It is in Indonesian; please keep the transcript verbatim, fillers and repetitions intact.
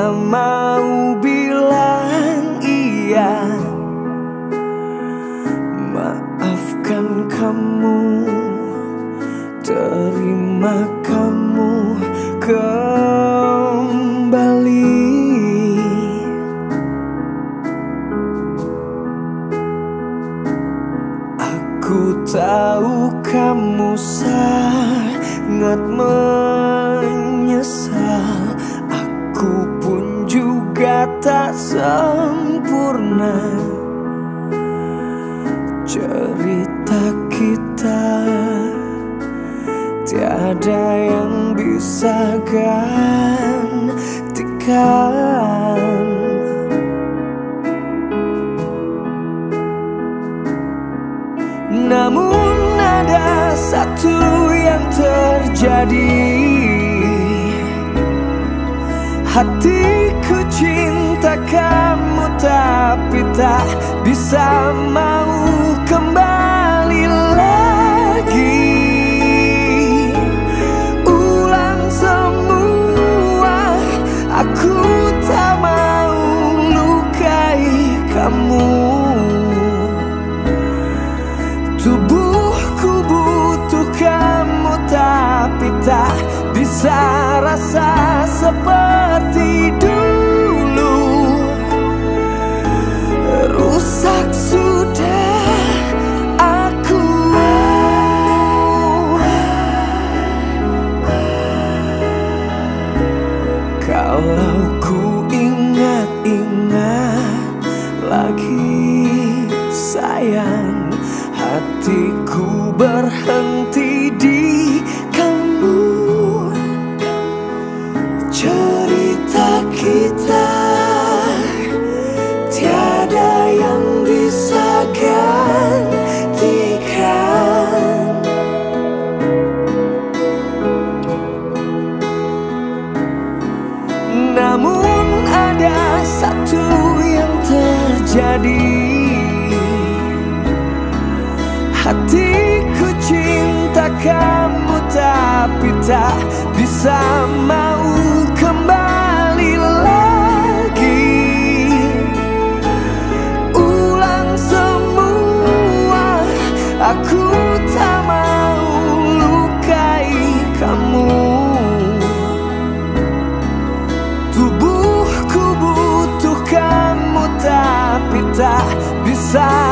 tak mau bilang iya. Maafkan kamu, terima kamu kembali. Aku tahu kamu sangat menyesal. Aku pun juga tak sempurna. Cerita kita tiada yang bisa gantikan. Namun ada satu yang terjadi. Hatiku cinta kamu tapi tak bisa mau kembali lagi. Ulang semua, aku tak mau lukai kamu. Tubuhku butuh kamu tapi tak bisa rasa seperti dulu. Rusak sudah aku. Kalau ku ingat-ingat lagi sayang, hatiku berhenti di kamu. Cerita kita tiada yang bisa gantikan. Namun ada satu yang terjadi. Hatiku cinta kamu tapi tak bisa mau kembali lagi. Ulang semua, aku tak mau lukai kamu. Tubuhku butuh kamu tapi tak bisa